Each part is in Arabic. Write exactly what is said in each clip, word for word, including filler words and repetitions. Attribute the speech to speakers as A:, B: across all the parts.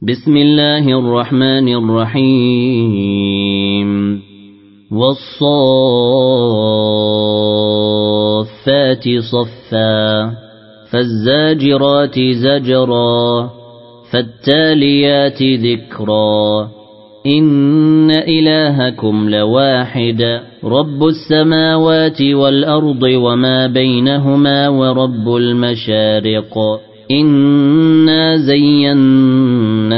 A: بسم الله الرحمن الرحيم والصافات صفا فالزاجرات زجرا فالتاليات ذكرا إن إلهكم لواحد رب السماوات والأرض وما بينهما ورب المشارق إنا زينا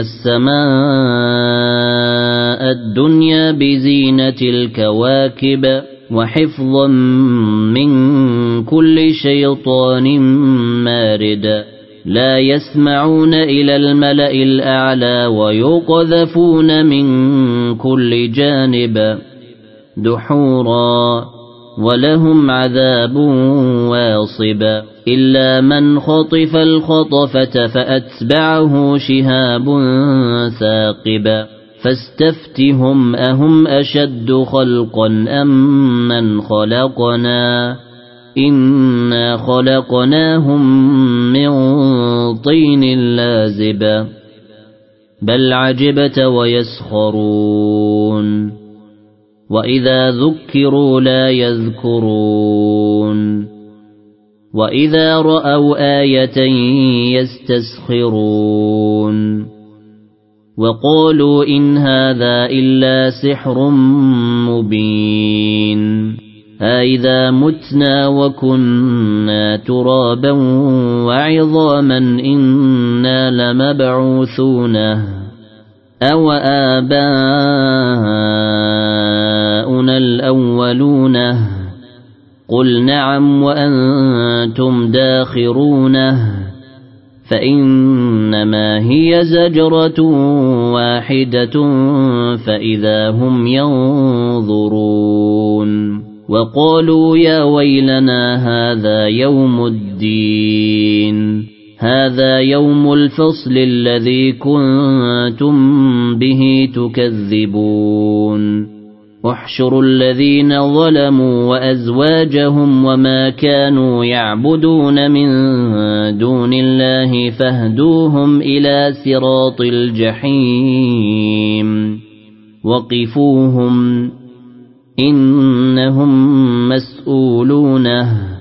A: السماء الدنيا بزينة الكواكب وحفظا من كل شيطان مارد لا يسمعون إلى الملأ الأعلى ويقذفون من كل جانب دحورا ولهم عذاب واصب إلا من خطف الخطفة فأتبعه شهاب ثاقب فاستفتهم أهم أشد خلقا أم من خلقنا إنا خلقناهم من طين لازب بل عجبت ويسخرون وإذا ذكروا لا يذكرون وإذا رأوا آية يستسخرون وقالوا إن هذا إلا سحر مبين أإذا متنا وكنا ترابا وعظاما إنا لمبعوثون أو آباؤنا الأولون قل نعم وأنتم داخرون فإنما هي زجرة واحدة فإذا هم ينظرون وقالوا يا ويلنا هذا يوم الدين هذا يوم الفصل الذي كنتم به تكذبون احشروا الذين ظلموا وأزواجهم وما كانوا يعبدون من دون الله فاهدوهم إلى صراط الجحيم وقفوهم إنهم مسؤولون